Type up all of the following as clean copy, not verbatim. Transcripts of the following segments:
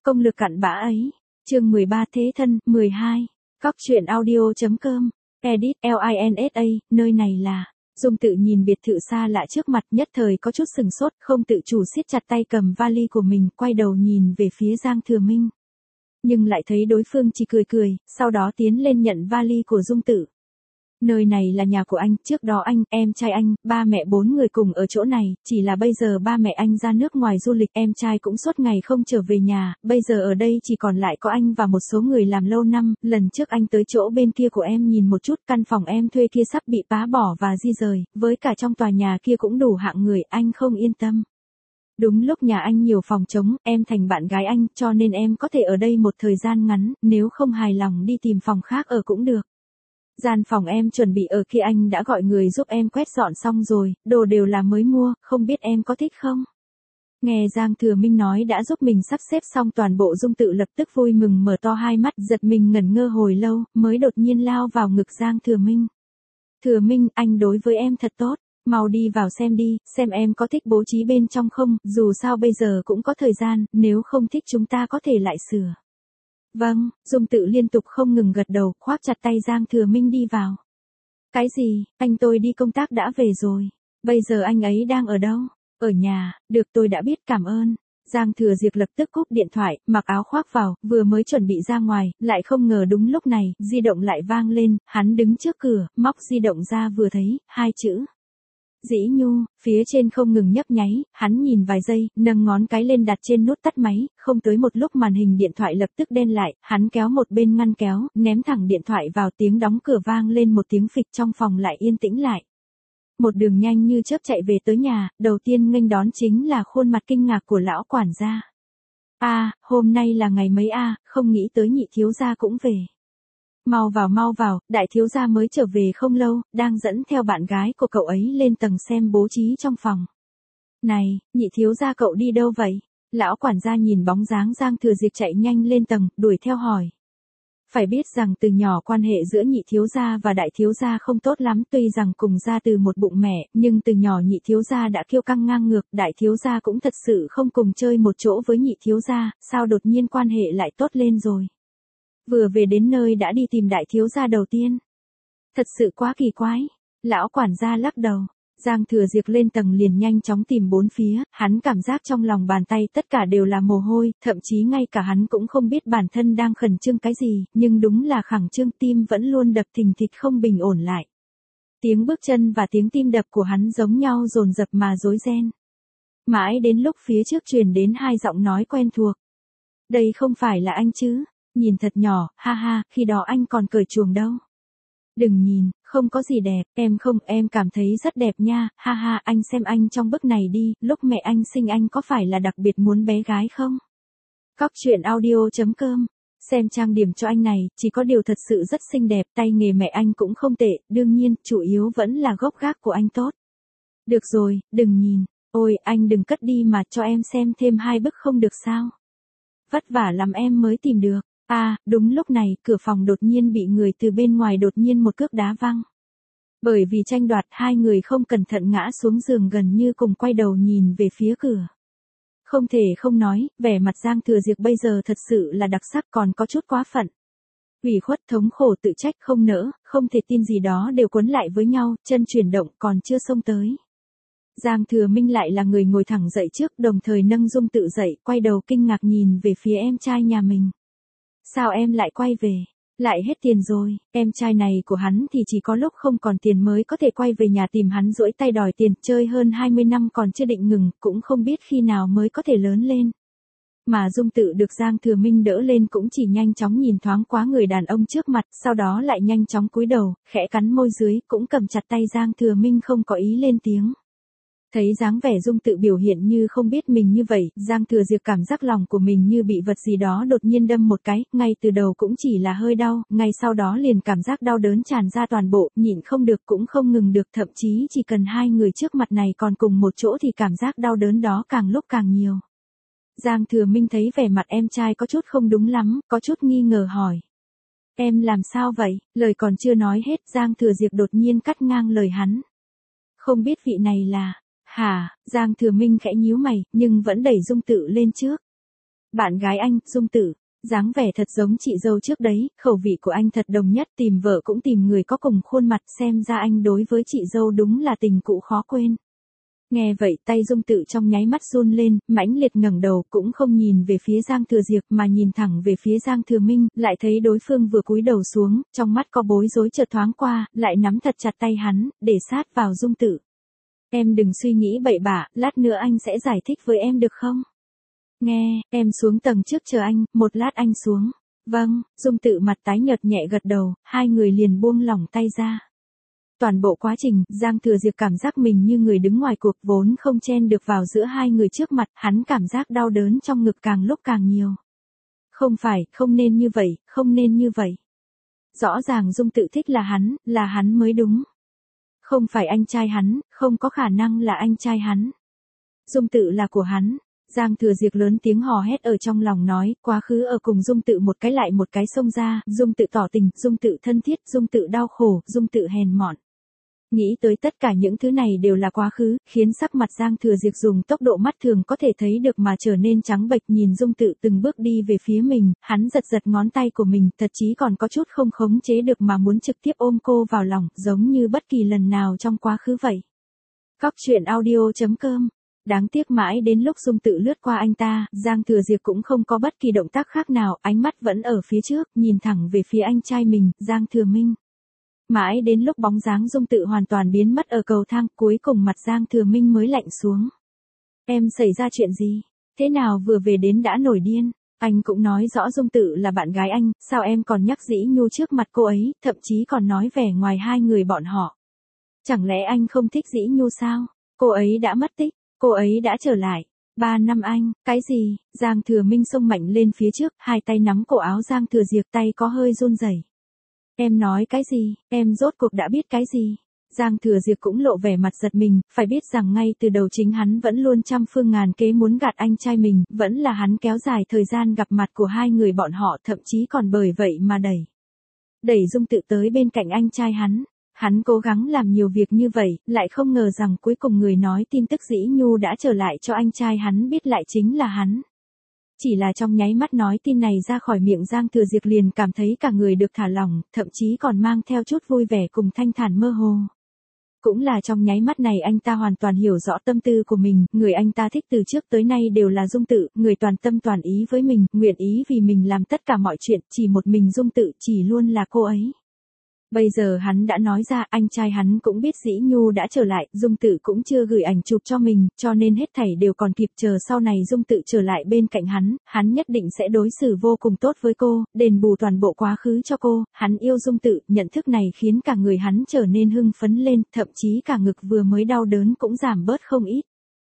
Công lực cặn bã ấy. Chương 13 Thế thân, 12. Cóc truyện audio.com. Edit LINSA, nơi này là. Dung Tự nhìn biệt thự xa lạ trước mặt, nhất thời có chút sừng sốt, không tự chủ siết chặt tay cầm vali của mình, quay đầu nhìn về phía Giang Thừa Minh. Nhưng lại thấy đối phương chỉ cười cười, sau đó tiến lên nhận vali của Dung Tự. Nơi này là nhà của anh, trước đó anh, em trai anh, ba mẹ bốn người cùng ở chỗ này, chỉ là bây giờ ba mẹ anh ra nước ngoài du lịch, em trai cũng suốt ngày không trở về nhà, bây giờ ở đây chỉ còn lại có anh và một số người làm lâu năm, lần trước anh tới chỗ bên kia của em nhìn một chút, căn phòng em thuê kia sắp bị phá bỏ và di rời, với cả trong tòa nhà kia cũng đủ hạng người, anh không yên tâm. Đúng lúc nhà anh nhiều phòng trống, em thành bạn gái anh, cho nên em có thể ở đây một thời gian ngắn, nếu không hài lòng đi tìm phòng khác ở cũng được. Gian phòng em chuẩn bị ở kia anh đã gọi người giúp em quét dọn xong rồi, đồ đều là mới mua, không biết em có thích không? Nghe Giang Thừa Minh nói đã giúp mình sắp xếp xong toàn bộ, Dung Tự lập tức vui mừng mở to hai mắt, giật mình ngẩn ngơ hồi lâu, mới đột nhiên lao vào ngực Giang Thừa Minh. Thừa Minh, anh đối với em thật tốt, mau đi vào xem đi, xem em có thích bố trí bên trong không, dù sao bây giờ cũng có thời gian, nếu không thích chúng ta có thể lại sửa. Vâng, Dung Tự liên tục không ngừng gật đầu, khoác chặt tay Giang Thừa Minh đi vào. Cái gì, anh tôi đi công tác đã về rồi, bây giờ anh ấy đang ở đâu? Ở nhà, được tôi đã biết, cảm ơn. Giang Thừa Diệp lập tức cúp điện thoại, mặc áo khoác vào, vừa mới chuẩn bị ra ngoài, lại không ngờ đúng lúc này, di động lại vang lên, hắn đứng trước cửa, móc di động ra vừa thấy, hai chữ. Dĩ Nhu, phía trên không ngừng nhấp nháy, hắn nhìn vài giây, nâng ngón cái lên đặt trên nút tắt máy, không tới một lúc màn hình điện thoại lập tức đen lại, hắn kéo một bên ngăn kéo, ném thẳng điện thoại vào, tiếng đóng cửa vang lên một tiếng phịch, trong phòng lại yên tĩnh lại. Một đường nhanh như chớp chạy về tới nhà, đầu tiên nghênh đón chính là khuôn mặt kinh ngạc của lão quản gia. Hôm nay là ngày mấy không nghĩ tới nhị thiếu gia cũng về. Mau vào, đại thiếu gia mới trở về không lâu, đang dẫn theo bạn gái của cậu ấy lên tầng xem bố trí trong phòng. Này, nhị thiếu gia cậu đi đâu vậy? Lão quản gia nhìn bóng dáng Giang Thừa Diệp chạy nhanh lên tầng, đuổi theo hỏi. Phải biết rằng từ nhỏ quan hệ giữa nhị thiếu gia và đại thiếu gia không tốt lắm, tuy rằng cùng ra từ một bụng mẹ, nhưng từ nhỏ nhị thiếu gia đã kiêu căng ngang ngược, đại thiếu gia cũng thật sự không cùng chơi một chỗ với nhị thiếu gia, sao đột nhiên quan hệ lại tốt lên rồi. Vừa về đến nơi đã đi tìm đại thiếu gia đầu tiên. Thật sự quá kỳ quái. Lão quản gia lắc đầu. Giang Thừa Diệp lên tầng liền nhanh chóng tìm bốn phía, hắn cảm giác trong lòng bàn tay tất cả đều là mồ hôi, thậm chí ngay cả hắn cũng không biết bản thân đang khẩn trương cái gì, nhưng đúng là khẩn trương, tim vẫn luôn đập thình thịch không bình ổn lại. Tiếng bước chân và tiếng tim đập của hắn giống nhau dồn dập mà rối ren. Mãi đến lúc phía trước truyền đến hai giọng nói quen thuộc. Đây không phải là anh chứ? Nhìn thật nhỏ, khi đó anh còn cởi chuồng đâu. Đừng nhìn, không có gì đẹp, em cảm thấy rất đẹp nha, anh xem anh trong bức này đi, lúc mẹ anh sinh anh có phải là đặc biệt muốn bé gái không? Cóc truyện audio.com. Xem trang điểm cho anh này, chỉ có điều thật sự rất xinh đẹp, tay nghề mẹ anh cũng không tệ, đương nhiên, chủ yếu vẫn là gốc gác của anh tốt. Được rồi, đừng nhìn, ôi anh đừng cất đi mà cho em xem thêm hai bức không được sao? Vất vả lắm em mới tìm được. Đúng lúc này, cửa phòng đột nhiên bị người từ bên ngoài đột nhiên một cước đá văng. Bởi vì tranh đoạt, hai người không cẩn thận ngã xuống giường, gần như cùng quay đầu nhìn về phía cửa. Không thể không nói, vẻ mặt Giang Thừa Diệp bây giờ thật sự là đặc sắc, còn có chút quá phận. Ủy khuất, thống khổ, tự trách, không nỡ, không thể tin gì đó đều cuốn lại với nhau, chân chuyển động còn chưa xông tới. Giang Thừa Minh lại là người ngồi thẳng dậy trước, đồng thời nâng Dung Tự dậy, quay đầu kinh ngạc nhìn về phía em trai nhà mình. Sao em lại quay về? Lại hết tiền rồi, em trai này của hắn thì chỉ có lúc không còn tiền mới có thể quay về nhà tìm hắn giỗi tay đòi tiền, chơi hơn 20 năm còn chưa định ngừng, cũng không biết khi nào mới có thể lớn lên. Mà Dung Tự được Giang Thừa Minh đỡ lên cũng chỉ nhanh chóng nhìn thoáng qua người đàn ông trước mặt, sau đó lại nhanh chóng cúi đầu, khẽ cắn môi dưới, cũng cầm chặt tay Giang Thừa Minh không có ý lên tiếng. Thấy dáng vẻ Dung Tự biểu hiện như không biết mình như vậy, Giang Thừa Diệp cảm giác lòng của mình như bị vật gì đó đột nhiên đâm một cái, ngay từ đầu cũng chỉ là hơi đau, ngay sau đó liền cảm giác đau đớn tràn ra toàn bộ, nhịn không được cũng không ngừng được, thậm chí chỉ cần hai người trước mặt này còn cùng một chỗ thì cảm giác đau đớn đó càng lúc càng nhiều. Giang Thừa Minh thấy vẻ mặt em trai có chút không đúng lắm, có chút nghi ngờ hỏi. Em làm sao vậy? Lời còn chưa nói hết, Giang Thừa Diệp đột nhiên cắt ngang lời hắn. Không biết vị này là... Giang Thừa Minh khẽ nhíu mày, nhưng vẫn đẩy Dung Tự lên trước. Bạn gái anh, Dung Tử, dáng vẻ thật giống chị dâu trước đấy, khẩu vị của anh thật đồng nhất, tìm vợ cũng tìm người có cùng khuôn mặt, xem ra anh đối với chị dâu đúng là tình cũ khó quên. Nghe vậy tay Dung Tự trong nháy mắt run lên, mãnh liệt ngẩng đầu cũng không nhìn về phía Giang Thừa Diệp mà nhìn thẳng về phía Giang Thừa Minh, lại thấy đối phương vừa cúi đầu xuống, trong mắt có bối rối chợt thoáng qua, lại nắm thật chặt tay hắn, để sát vào Dung Tự. Em đừng suy nghĩ bậy bạ, lát nữa anh sẽ giải thích với em được không? Nghe, em xuống tầng trước chờ anh, một lát anh xuống. Vâng, Dung Tự mặt tái nhợt nhẹ gật đầu, hai người liền buông lỏng tay ra. Toàn bộ quá trình, Giang Thừa Diệp cảm giác mình như người đứng ngoài cuộc vốn không chen được vào giữa hai người trước mặt, hắn cảm giác đau đớn trong ngực càng lúc càng nhiều. Không phải, không nên như vậy, không nên như vậy. Rõ ràng Dung Tự thích là hắn mới đúng. Không phải anh trai hắn, không có khả năng là anh trai hắn. Dung Tự là của hắn. Giang Thừa Diệp lớn tiếng hò hét ở trong lòng nói, quá khứ ở cùng Dung Tự một cái lại một cái xông ra, Dung Tự tỏ tình, Dung Tự thân thiết, Dung Tự đau khổ, Dung Tự hèn mọn. Nghĩ tới tất cả những thứ này đều là quá khứ, khiến sắc mặt Giang Thừa Diệp dùng tốc độ mắt thường có thể thấy được mà trở nên trắng bệch, nhìn Dung Tự từng bước đi về phía mình, hắn giật giật ngón tay của mình, thật chí còn có chút không khống chế được mà muốn trực tiếp ôm cô vào lòng, giống như bất kỳ lần nào trong quá khứ vậy. Cóc truyện audio.com. Đáng tiếc mãi đến lúc Dung Tự lướt qua anh ta, Giang Thừa Diệp cũng không có bất kỳ động tác khác nào, ánh mắt vẫn ở phía trước, nhìn thẳng về phía anh trai mình, Giang Thừa Minh. Mãi đến lúc bóng dáng Dung Tự hoàn toàn biến mất ở cầu thang, cuối cùng mặt Giang Thừa Minh mới lạnh xuống. Em xảy ra chuyện gì? Thế nào vừa về đến đã nổi điên? Anh cũng nói rõ Dung Tự là bạn gái anh, sao em còn nhắc Dĩ Nhu trước mặt cô ấy, thậm chí còn nói vẻ ngoài hai người bọn họ. Chẳng lẽ anh không thích Dĩ Nhu sao? Cô ấy đã mất tích, cô ấy đã trở lại. 3 năm anh, cái gì? Giang Thừa Minh xông mạnh lên phía trước, hai tay nắm cổ áo Giang Thừa Diệp, tay có hơi run rẩy. Em nói cái gì, em rốt cuộc đã biết cái gì? Giang Thừa Diệp cũng lộ vẻ mặt giật mình, phải biết rằng ngay từ đầu chính hắn vẫn luôn trăm phương ngàn kế muốn gạt anh trai mình, vẫn là hắn kéo dài thời gian gặp mặt của hai người bọn họ, thậm chí còn bởi vậy mà đẩy Dung Tự tới bên cạnh anh trai hắn. Hắn cố gắng làm nhiều việc như vậy, lại không ngờ rằng cuối cùng người nói tin tức Dĩ Nhu đã trở lại cho anh trai hắn biết lại chính là hắn. Chỉ là trong nháy mắt nói tin này ra khỏi miệng Giang Thừa Diệp liền cảm thấy cả người được thả lỏng, thậm chí còn mang theo chút vui vẻ cùng thanh thản mơ hồ. Cũng là trong nháy mắt này anh ta hoàn toàn hiểu rõ tâm tư của mình, người anh ta thích từ trước tới nay đều là Dung Tự, người toàn tâm toàn ý với mình, nguyện ý vì mình làm tất cả mọi chuyện, chỉ một mình Dung Tự, chỉ luôn là cô ấy. Bây giờ hắn đã nói ra, anh trai hắn cũng biết Dĩ Nhu đã trở lại, Dung Tự cũng chưa gửi ảnh chụp cho mình, cho nên hết thảy đều còn kịp, chờ sau này Dung Tự trở lại bên cạnh hắn nhất định sẽ đối xử vô cùng tốt với cô, đền bù toàn bộ quá khứ cho cô, hắn yêu Dung Tự, nhận thức này khiến cả người hắn trở nên hưng phấn lên, thậm chí cả ngực vừa mới đau đớn cũng giảm bớt không ít.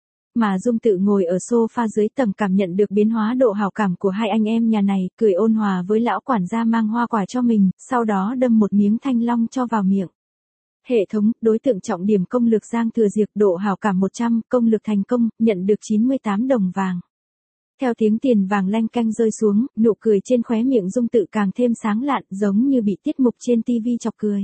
Mà Dung Tự ngồi ở sofa dưới tầng cảm nhận được biến hóa độ hảo cảm của hai anh em nhà này, cười ôn hòa với lão quản gia mang hoa quả cho mình, sau đó đâm một miếng thanh long cho vào miệng. Hệ thống, đối tượng trọng điểm công lược Giang Thừa Diệp, độ hảo cảm 100, công lược thành công, nhận được 98 đồng vàng. Theo tiếng tiền vàng lanh canh rơi xuống, nụ cười trên khóe miệng Dung Tự càng thêm sáng lạn, giống như bị tiết mục trên TV chọc cười.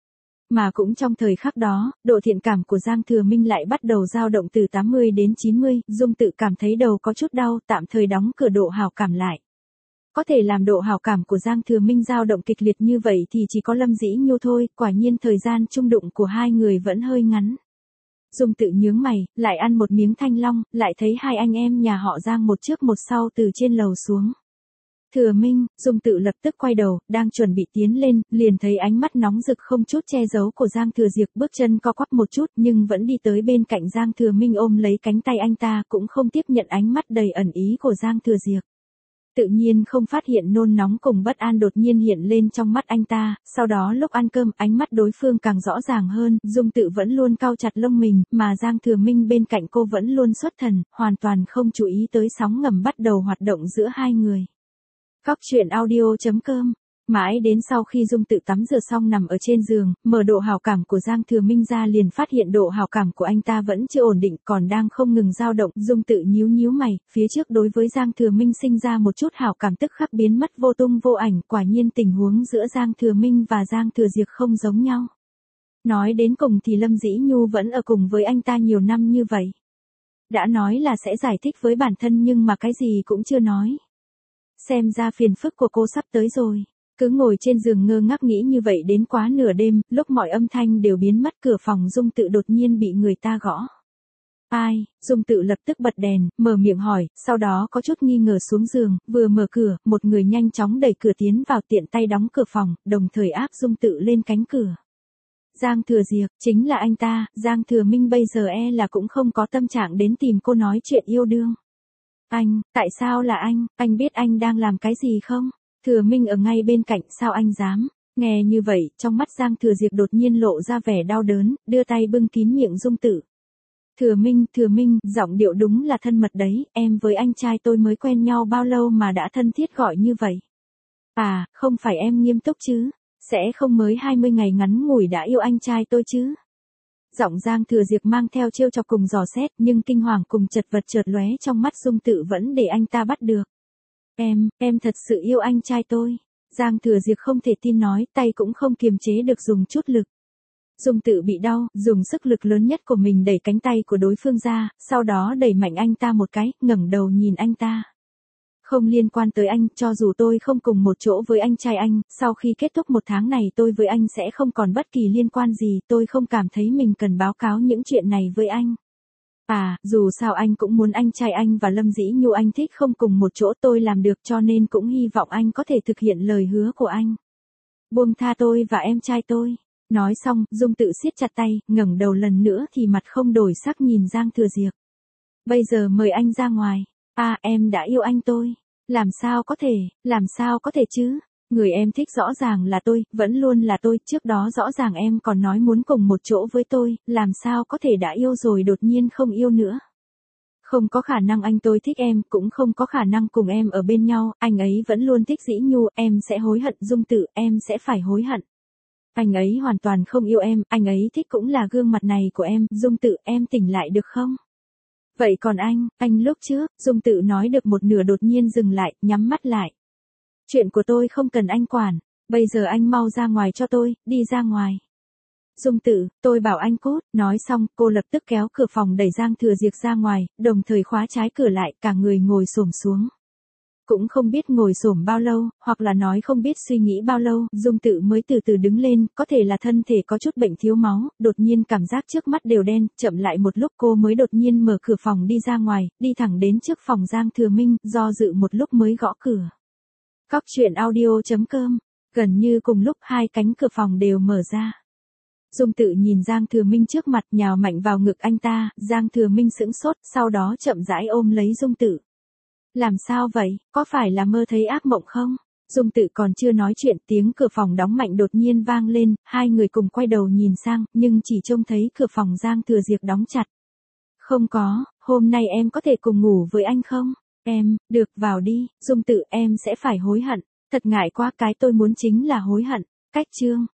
Mà cũng trong thời khắc đó, độ thiện cảm của Giang Thừa Minh lại bắt đầu dao động từ 80 đến 90, Dung Tự cảm thấy đầu có chút đau, tạm thời đóng cửa độ hảo cảm lại. Có thể làm độ hảo cảm của Giang Thừa Minh dao động kịch liệt như vậy thì chỉ có Lâm Dĩ Nhu thôi, quả nhiên thời gian chung đụng của hai người vẫn hơi ngắn. Dung Tự nhướng mày, lại ăn một miếng thanh long, lại thấy hai anh em nhà họ Giang một trước một sau từ trên lầu xuống. Thừa Minh, Dung Tự lập tức quay đầu, đang chuẩn bị tiến lên, liền thấy ánh mắt nóng rực không chút che giấu của Giang Thừa Diệp, bước chân co quắp một chút nhưng vẫn đi tới bên cạnh Giang Thừa Minh ôm lấy cánh tay anh ta, cũng không tiếp nhận ánh mắt đầy ẩn ý của Giang Thừa Diệp. Tự nhiên không phát hiện nôn nóng cùng bất an đột nhiên hiện lên trong mắt anh ta, sau đó lúc ăn cơm ánh mắt đối phương càng rõ ràng hơn, Dung Tự vẫn luôn cau chặt lông mình, mà Giang Thừa Minh bên cạnh cô vẫn luôn xuất thần, hoàn toàn không chú ý tới sóng ngầm bắt đầu hoạt động giữa hai người. Cóc truyện audio.com. Mãi đến sau khi Dung Tự tắm rửa xong nằm ở trên giường, mở độ hảo cảm của Giang Thừa Minh ra liền phát hiện độ hảo cảm của anh ta vẫn chưa ổn định, còn đang không ngừng dao động. Dung Tự nhíu mày, phía trước đối với Giang Thừa Minh sinh ra một chút hảo cảm tức khắc biến mất vô tung vô ảnh, quả nhiên tình huống giữa Giang Thừa Minh và Giang Thừa Diệp không giống nhau. Nói đến cùng thì Lâm Dĩ Nhu vẫn ở cùng với anh ta nhiều năm như vậy. Đã nói là sẽ giải thích với bản thân nhưng mà cái gì cũng chưa nói. xem ra phiền phức của cô sắp tới rồi. Cứ ngồi trên giường ngơ ngác nghĩ như vậy đến quá nửa đêm, lúc mọi âm thanh đều biến mất cửa phòng Dung Tự đột nhiên bị người ta gõ. Ai? Dung Tự lập tức bật đèn, mở miệng hỏi, sau đó có chút nghi ngờ xuống giường, vừa mở cửa, một người nhanh chóng đẩy cửa tiến vào tiện tay đóng cửa phòng, đồng thời áp Dung Tự lên cánh cửa. Giang Thừa Diệp, chính là anh ta, Giang Thừa Minh bây giờ là cũng không có tâm trạng đến tìm cô nói chuyện yêu đương. Anh, tại sao là anh biết anh đang làm cái gì không? Thừa Minh ở ngay bên cạnh sao anh dám? Nghe như vậy, trong mắt Giang Thừa Diệp đột nhiên lộ ra vẻ đau đớn, đưa tay bưng kín miệng Dung Tự. Thừa Minh, giọng điệu đúng là thân mật đấy, em với anh trai tôi mới quen nhau bao lâu mà đã thân thiết gọi như vậy. À, không phải em nghiêm túc chứ, sẽ không mới 20 ngày ngắn ngủi đã yêu anh trai tôi chứ. Giọng Giang Thừa Diệp mang theo trêu chọc cùng dò xét nhưng kinh hoàng cùng chật vật chợt lóe trong mắt Dung Tự vẫn để anh ta bắt được. Em thật sự yêu anh trai tôi. Giang Thừa Diệp không thể tin nói, tay cũng không kiềm chế được dùng chút lực. Dung Tự bị đau, dùng sức lực lớn nhất của mình đẩy cánh tay của đối phương ra, sau đó đẩy mạnh anh ta một cái, ngẩng đầu nhìn anh ta. Không liên quan tới anh, cho dù tôi không cùng một chỗ với anh trai anh, sau khi kết thúc một tháng này tôi với anh sẽ không còn bất kỳ liên quan gì, tôi không cảm thấy mình cần báo cáo những chuyện này với anh. À, dù sao anh cũng muốn anh trai anh và Lâm Dĩ Nhu anh thích không cùng một chỗ tôi làm được cho nên cũng hy vọng anh có thể thực hiện lời hứa của anh. Buông tha tôi và em trai tôi. Nói xong, Dung Tự siết chặt tay, ngẩng đầu lần nữa thì mặt không đổi sắc nhìn Giang Thừa Diệp. Bây giờ mời anh ra ngoài. À, em đã yêu anh tôi. Làm sao có thể chứ? Người em thích rõ ràng là tôi, vẫn luôn là tôi, trước đó rõ ràng em còn nói muốn cùng một chỗ với tôi, làm sao có thể đã yêu rồi đột nhiên không yêu nữa. Không có khả năng anh tôi thích em, cũng không có khả năng cùng em ở bên nhau, anh ấy vẫn luôn thích Dĩ Nhu, em sẽ hối hận Dung Tự, em sẽ phải hối hận. Anh ấy hoàn toàn không yêu em, anh ấy thích cũng là gương mặt này của em, Dung Tự, em tỉnh lại được không? Vậy còn anh lúc trước, Dung Tự nói được một nửa đột nhiên dừng lại, nhắm mắt lại. Chuyện của tôi không cần anh quản, bây giờ anh mau ra ngoài cho tôi, đi ra ngoài. Dung Tự, tôi bảo anh cút, nói xong, cô lập tức kéo cửa phòng đẩy Giang Thừa Diệp ra ngoài, đồng thời khóa trái cửa lại, cả người ngồi xổm xuống. Cũng không biết ngồi xổm bao lâu, hoặc là nói không biết suy nghĩ bao lâu, Dung Tự mới từ từ đứng lên, có thể là thân thể có chút bệnh thiếu máu, đột nhiên cảm giác trước mắt đều đen, chậm lại một lúc cô mới đột nhiên mở cửa phòng đi ra ngoài, đi thẳng đến trước phòng Giang Thừa Minh, do dự một lúc mới gõ cửa. Cóc truyện audio.com, gần như cùng lúc hai cánh cửa phòng đều mở ra. Dung Tự nhìn Giang Thừa Minh trước mặt nhào mạnh vào ngực anh ta, Giang Thừa Minh sững sốt, sau đó chậm rãi ôm lấy Dung Tự. Làm sao vậy, có phải là mơ thấy ác mộng không? Dung Tự còn chưa nói chuyện tiếng cửa phòng đóng mạnh đột nhiên vang lên, hai người cùng quay đầu nhìn sang, nhưng chỉ trông thấy cửa phòng Giang Thừa Diệp đóng chặt. Không có, hôm nay em có thể cùng ngủ với anh không? Được vào đi, Dung Tự em sẽ phải hối hận, thật ngại quá cái tôi muốn chính là hối hận, cách chương.